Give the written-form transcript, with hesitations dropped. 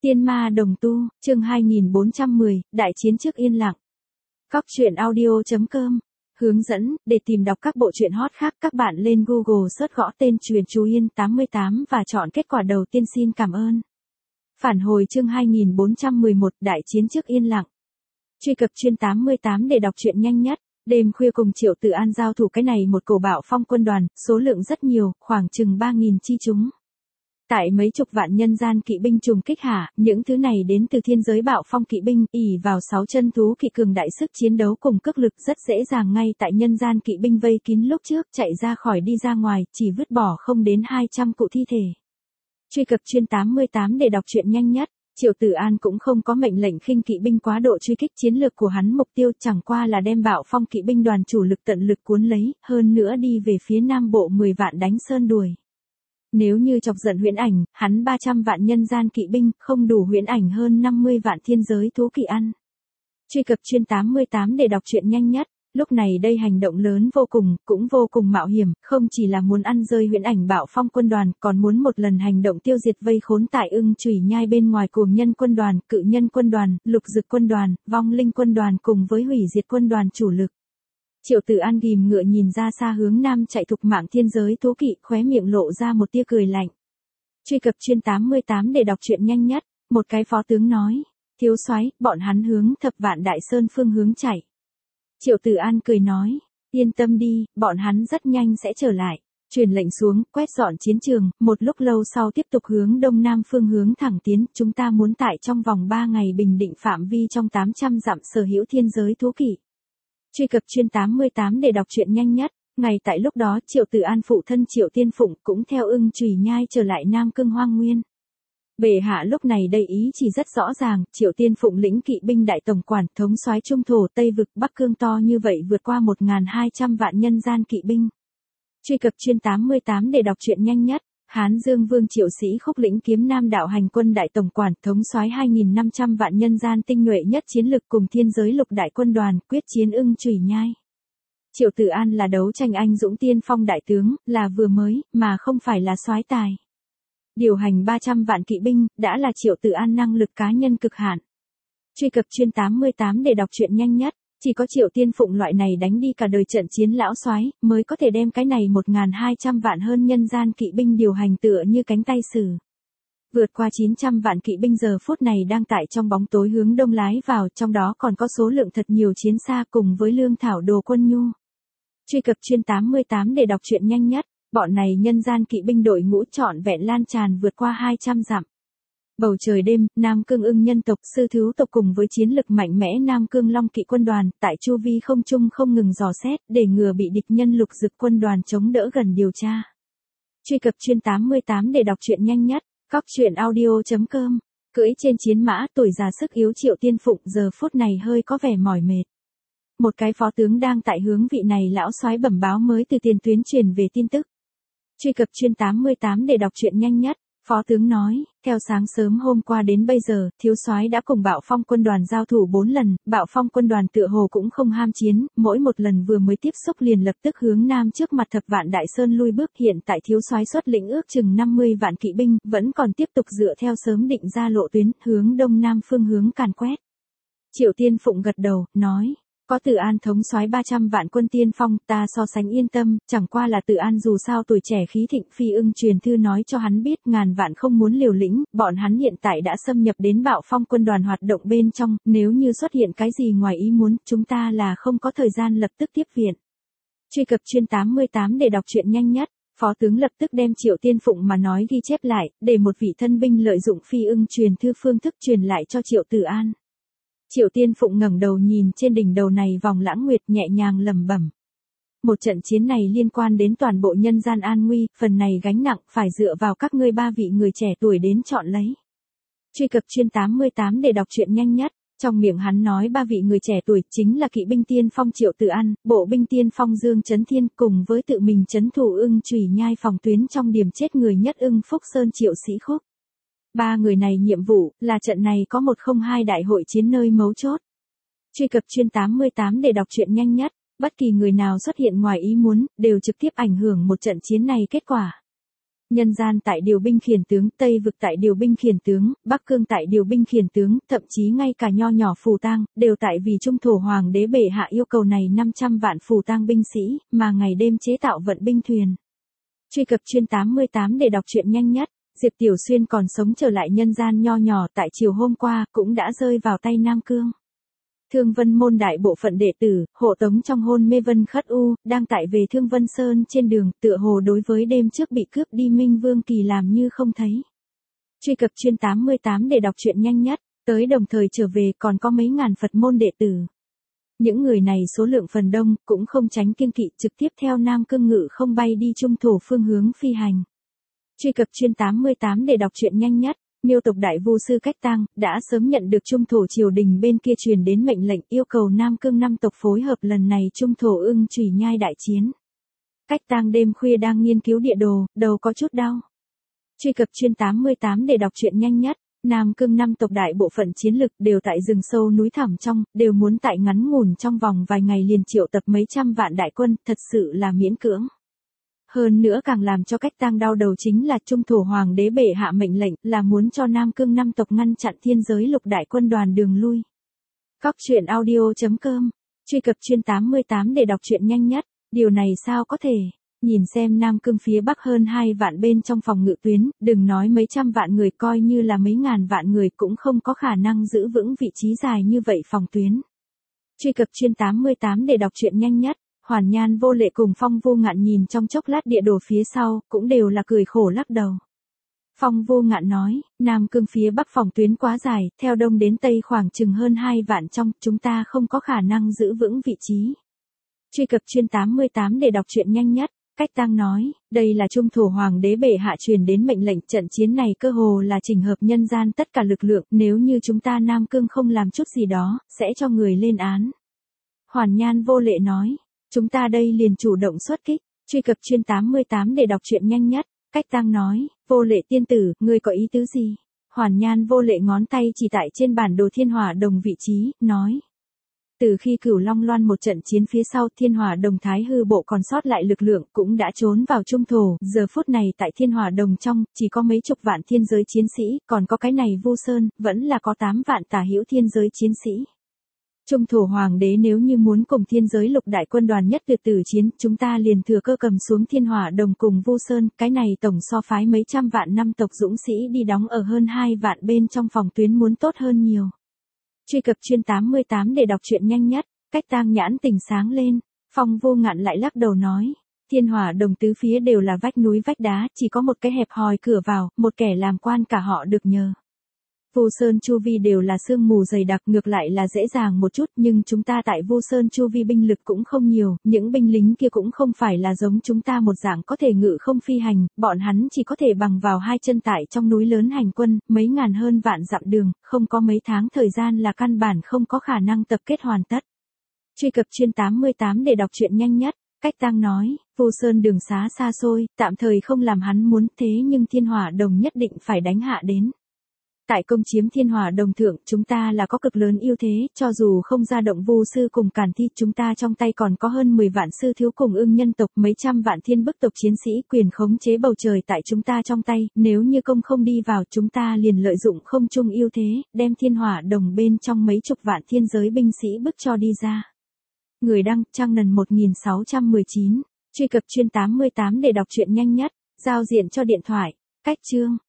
Tiên ma đồng tu, chương 2410, đại chiến trước yên lặng. Cóc truyện audio.com. Hướng dẫn, để tìm đọc các bộ truyện hot khác các bạn lên Google search gõ tên truyện Chú Yên 88 và chọn kết quả đầu tiên xin cảm ơn. Phản hồi chương 2411, đại chiến trước yên lặng. Truy cập truyện 88 để đọc truyện nhanh nhất. Đêm khuya cùng Triệu Tử An giao thủ cái này một cổ bạo phong quân đoàn, số lượng rất nhiều, khoảng chừng 3.000 chi chúng. Tại mấy chục vạn nhân gian kỵ binh trùng kích hạ, những thứ này đến từ thiên giới bạo phong kỵ binh, ỷ vào 6 chân thú kỵ cường đại sức chiến đấu cùng cước lực rất dễ dàng ngay tại nhân gian kỵ binh vây kín lúc trước chạy ra khỏi đi ra ngoài, chỉ vứt bỏ không đến 200 cụ thi thể. Truy cập truyện 88 để đọc truyện nhanh nhất. Triệu Tử An cũng không có mệnh lệnh khinh kỵ binh quá độ truy kích, chiến lược của hắn mục tiêu chẳng qua là đem bạo phong kỵ binh đoàn chủ lực tận lực cuốn lấy, hơn nữa đi về phía nam bộ 10 vạn đánh sơn đuổi. Nếu như chọc giận Huyễn Ảnh, hắn 300 vạn nhân gian kỵ binh, không đủ Huyễn Ảnh hơn 50 vạn thiên giới thú kỵ ăn. Truy cập truyện 88 để đọc truyện nhanh nhất. Lúc này đây hành động lớn vô cùng, cũng vô cùng mạo hiểm, không chỉ là muốn ăn rơi Huyễn Ảnh bạo phong quân đoàn, còn muốn một lần hành động tiêu diệt vây khốn tại Ưng Chùy Nhai bên ngoài Cuồng Nhân quân đoàn, Cự Nhân quân đoàn, Lục Dực quân đoàn, Vong Linh quân đoàn cùng với hủy diệt quân đoàn chủ lực. Triệu Tử An ghim ngựa nhìn ra xa hướng nam chạy thục mạng thiên giới thú kỵ, khóe miệng lộ ra một tia cười lạnh. Truy cập truyện 88 để đọc truyện nhanh nhất. Một cái phó tướng nói, thiếu soái, bọn hắn hướng Thập Vạn Đại Sơn phương hướng chạy. Triệu Tử An cười nói, yên tâm đi, bọn hắn rất nhanh sẽ trở lại. Truyền lệnh xuống, quét dọn chiến trường, một lúc lâu sau tiếp tục hướng đông nam phương hướng thẳng tiến, chúng ta muốn tại trong vòng 3 ngày bình định phạm vi trong 800 dặm sở hữu thiên giới thú kỵ. Truy cập truyện 88 để đọc truyện nhanh nhất. Ngày tại lúc đó Triệu Tử An phụ thân Triệu Tiên Phụng cũng theo Ưng Chùy Nhai trở lại Nam Cương Hoang Nguyên. Bệ hạ lúc này đây ý chỉ rất rõ ràng, Triệu Tiên Phụng lĩnh kỵ binh đại tổng quản, thống soái Trung Thổ Tây Vực Bắc Cương to như vậy vượt qua 1.200 vạn nhân gian kỵ binh. Truy cập truyện 88 để đọc truyện nhanh nhất. Hán Dương Vương Triệu Sĩ Khúc lĩnh kiếm Nam đạo hành quân đại tổng quản, thống soái 2.500 vạn nhân gian tinh nhuệ nhất chiến lực cùng thiên giới lục đại quân đoàn, quyết chiến Ưng Chùy Nhai. Triệu Tử An là đấu tranh anh dũng tiên phong đại tướng, là vừa mới, mà không phải là soái tài. Điều hành 300 vạn kỵ binh, đã là Triệu Tử An năng lực cá nhân cực hạn. Truy cập truyện 88 để đọc truyện nhanh nhất. Chỉ có Triệu Tiên Phụng loại này đánh đi cả đời trận chiến lão soái mới có thể đem cái này 1.200 vạn hơn nhân gian kỵ binh điều hành tựa như cánh tay sử. Vượt qua 900 vạn kỵ binh giờ phút này đang tại trong bóng tối hướng đông lái vào, trong đó còn có số lượng thật nhiều chiến xa cùng với lương thảo đồ quân nhu. Truy cập truyện 88 để đọc truyện nhanh nhất. Bọn này nhân gian kỵ binh đội ngũ trọn vẹn lan tràn vượt qua 200 dặm. Bầu trời đêm, Nam Cương Ưng nhân tộc sư thú tộc cùng với chiến lực mạnh mẽ Nam Cương Long kỵ quân đoàn, tại chu vi không trung không ngừng dò xét, để ngừa bị địch nhân Lục Dực quân đoàn chống đỡ gần điều tra. Truy cập truyện 88 để đọc truyện nhanh nhất. Cóc truyện audio.com. Cưỡi trên chiến mã, tuổi già sức yếu Triệu Tiên Phụng giờ phút này hơi có vẻ mỏi mệt. Một cái phó tướng đang tại hướng vị này lão soái bẩm báo mới từ tiền tuyến truyền về tin tức. Truy cập truyện 88 để đọc truyện nhanh nhất. Phó tướng nói, theo sáng sớm hôm qua đến bây giờ, thiếu soái đã cùng bạo phong quân đoàn giao thủ 4 lần, bạo phong quân đoàn tựa hồ cũng không ham chiến, mỗi một lần vừa mới tiếp xúc liền lập tức hướng nam trước mặt Thập Vạn Đại Sơn lui bước. Hiện tại thiếu soái xuất lĩnh ước chừng 50 vạn kỵ binh, vẫn còn tiếp tục dựa theo sớm định ra lộ tuyến, hướng đông nam phương hướng càn quét. Triệu Tiên Phụng gật đầu, nói. Có Tử An thống soái 300 vạn quân tiên phong, ta so sánh yên tâm, chẳng qua là Tử An dù sao tuổi trẻ khí thịnh, Phi Ưng truyền thư nói cho hắn biết ngàn vạn không muốn liều lĩnh, bọn hắn hiện tại đã xâm nhập đến bạo phong quân đoàn hoạt động bên trong, nếu như xuất hiện cái gì ngoài ý muốn, chúng ta là không có thời gian lập tức tiếp viện. Truy cập truyện 88 để đọc truyện nhanh nhất. Phó tướng lập tức đem Triệu Tiên Phụng mà nói ghi chép lại, để một vị thân binh lợi dụng Phi Ưng truyền thư phương thức truyền lại cho Triệu Tử An. Triệu Tiên Phụng ngẩng đầu nhìn trên đỉnh đầu này vòng lãng nguyệt nhẹ nhàng lẩm bẩm. Một trận chiến này liên quan đến toàn bộ nhân gian an nguy, phần này gánh nặng phải dựa vào các ngươi 3 vị người trẻ tuổi đến chọn lấy. Truy cập truyện 88 để đọc truyện nhanh nhất. Trong miệng hắn nói 3 vị người trẻ tuổi chính là kỵ binh tiên phong Triệu Tử An, bộ binh tiên phong Dương Chấn Thiên cùng với tự mình trấn thủ Ưng Chùy Nhai phòng tuyến trong điểm chết người nhất Ưng Phúc Sơn Triệu Sĩ Khúc. 3 người này nhiệm vụ là trận này có 102 đại hội chiến nơi mấu chốt. Truy cập truyện 88 để đọc truyện nhanh nhất. Bất kỳ người nào xuất hiện ngoài ý muốn, đều trực tiếp ảnh hưởng một trận chiến này kết quả. Nhân gian tại điều binh khiển tướng, Tây vực tại điều binh khiển tướng, Bắc cương tại điều binh khiển tướng, thậm chí ngay cả nho nhỏ phù tang, đều tại vì trung thổ hoàng đế bệ hạ yêu cầu này 500 vạn phù tang binh sĩ, mà ngày đêm chế tạo vận binh thuyền. Truy cập chuyên 88 để đọc truyện nhanh nhất. Diệp Tiểu Xuyên còn sống trở lại nhân gian nho nhỏ tại chiều hôm qua, cũng đã rơi vào tay Nam Cương. Thương Vân môn đại bộ phận đệ tử, hộ tống trong hôn mê Vân Khất U, đang tại về Thương Vân Sơn trên đường, tựa hồ đối với đêm trước bị cướp đi Minh Vương Kỳ làm như không thấy. Truy cập chuyên 88 để đọc truyện nhanh nhất, tới đồng thời trở về còn có mấy ngàn Phật môn đệ tử. Những người này số lượng phần đông, cũng không tránh kiêng kỵ trực tiếp theo Nam Cương ngự không bay đi trung thổ phương hướng phi hành. Truy cập chuyên 88 để đọc truyện nhanh nhất. Miêu tộc đại vu sư Cách Tang đã sớm nhận được trung thổ triều đình bên kia truyền đến mệnh lệnh yêu cầu Nam Cương 5 tộc phối hợp lần này trung thổ Ưng Chủy Nhai đại chiến. Cách Tang đêm khuya đang nghiên cứu địa đồ, đầu có chút đau. Truy cập chuyên 88 để đọc truyện nhanh nhất. Nam Cương 5 tộc đại bộ phận chiến lực đều tại rừng sâu núi thẳm trong, đều muốn tại ngắn ngủn trong vòng vài ngày liền triệu tập mấy trăm vạn đại quân, thật sự là miễn cưỡng. Hơn nữa càng làm cho Cách Tang đau đầu chính là trung thổ hoàng đế bệ hạ mệnh lệnh là muốn cho Nam Cương 5 tộc ngăn chặn thiên giới lục đại quân đoàn đường lui. Cóc truyện audio.com, truy cập chuyên 88 để đọc truyện nhanh nhất, điều này sao có thể, nhìn xem Nam Cương phía Bắc hơn 2 vạn bên trong phòng ngự tuyến, đừng nói mấy trăm vạn người coi như là mấy ngàn vạn người cũng không có khả năng giữ vững vị trí dài như vậy phòng tuyến. Truy cập chuyên 88 để đọc truyện nhanh nhất. Hoàn Nhan Vô Lệ cùng Phong Vô Ngạn nhìn trong chốc lát địa đồ phía sau, cũng đều là cười khổ lắc đầu. Phong Vô Ngạn nói, Nam Cương phía Bắc phòng tuyến quá dài, theo Đông đến Tây khoảng chừng hơn 2 vạn trong, chúng ta không có khả năng giữ vững vị trí. Truy cập chuyên 88 để đọc truyện nhanh nhất. Cách Tang nói, đây là trung thổ hoàng đế bệ hạ truyền đến mệnh lệnh, trận chiến này cơ hồ là chỉnh hợp nhân gian tất cả lực lượng, nếu như chúng ta Nam Cương không làm chút gì đó, sẽ cho người lên án. Hoàn Nhan Vô Lệ nói, chúng ta đây liền chủ động xuất kích. Truy cập chuyên 88 để đọc truyện nhanh nhất. Cách Tang nói, Vô Lệ tiên tử, ngươi có ý tứ gì? Hoàn Nhan Vô Lệ ngón tay chỉ tại trên bản đồ Thiên Hỏa Đồng vị trí, nói. Từ khi Cửu Long Loan một trận chiến phía sau, Thiên Hỏa Đồng Thái Hư bộ còn sót lại lực lượng cũng đã trốn vào trung thổ, giờ phút này tại Thiên Hỏa Đồng trong, chỉ có mấy chục vạn thiên giới chiến sĩ, còn có cái này Vu Sơn, vẫn là có 8 vạn tả hữu thiên giới chiến sĩ. Trung thổ hoàng đế nếu như muốn cùng thiên giới lục đại quân đoàn nhất tuyệt tử chiến, chúng ta liền thừa cơ cầm xuống Thiên Hỏa Đồng cùng Vu Sơn, cái này tổng so phái mấy trăm vạn năm tộc dũng sĩ đi đóng ở hơn 2 vạn bên trong phòng tuyến muốn tốt hơn nhiều. Truy cập chuyên 88 để đọc truyện nhanh nhất. Cách Tang nhãn tỉnh sáng lên. Phong Vô Ngạn lại lắc đầu nói, Thiên Hỏa Đồng tứ phía đều là vách núi vách đá, chỉ có một cái hẹp hòi cửa vào, một kẻ làm quan cả họ được nhờ. Vu Sơn chu vi đều là sương mù dày đặc, ngược lại là dễ dàng một chút, nhưng chúng ta tại Vu Sơn chu vi binh lực cũng không nhiều, những binh lính kia cũng không phải là giống chúng ta một dạng có thể ngự không phi hành, bọn hắn chỉ có thể bằng vào hai chân tại trong núi lớn hành quân, mấy ngàn hơn vạn dặm đường, không có mấy tháng thời gian là căn bản không có khả năng tập kết hoàn tất. Truy cập chuyên 88 để đọc truyện nhanh nhất. Cách Tang nói, Vu Sơn đường xá xa xôi, tạm thời không làm hắn muốn, thế nhưng Thiên Hỏa Đồng nhất định phải đánh hạ đến. Tại công chiếm Thiên Hỏa Đồng thượng, chúng ta là có cực lớn ưu thế, cho dù không ra động Vu sư cùng Càn Thi, chúng ta trong tay còn có hơn 10 vạn sư thiếu cùng Ưng nhân tộc, mấy trăm vạn thiên bức tộc chiến sĩ, quyền khống chế bầu trời tại chúng ta trong tay, nếu như công không đi vào, chúng ta liền lợi dụng không chung ưu thế, đem Thiên Hỏa Đồng bên trong mấy chục vạn thiên giới binh sĩ bức cho đi ra. Người đăng, Trang Nần 1619, truy cập chuyên 88 để đọc truyện nhanh nhất, giao diện cho điện thoại, cách chương.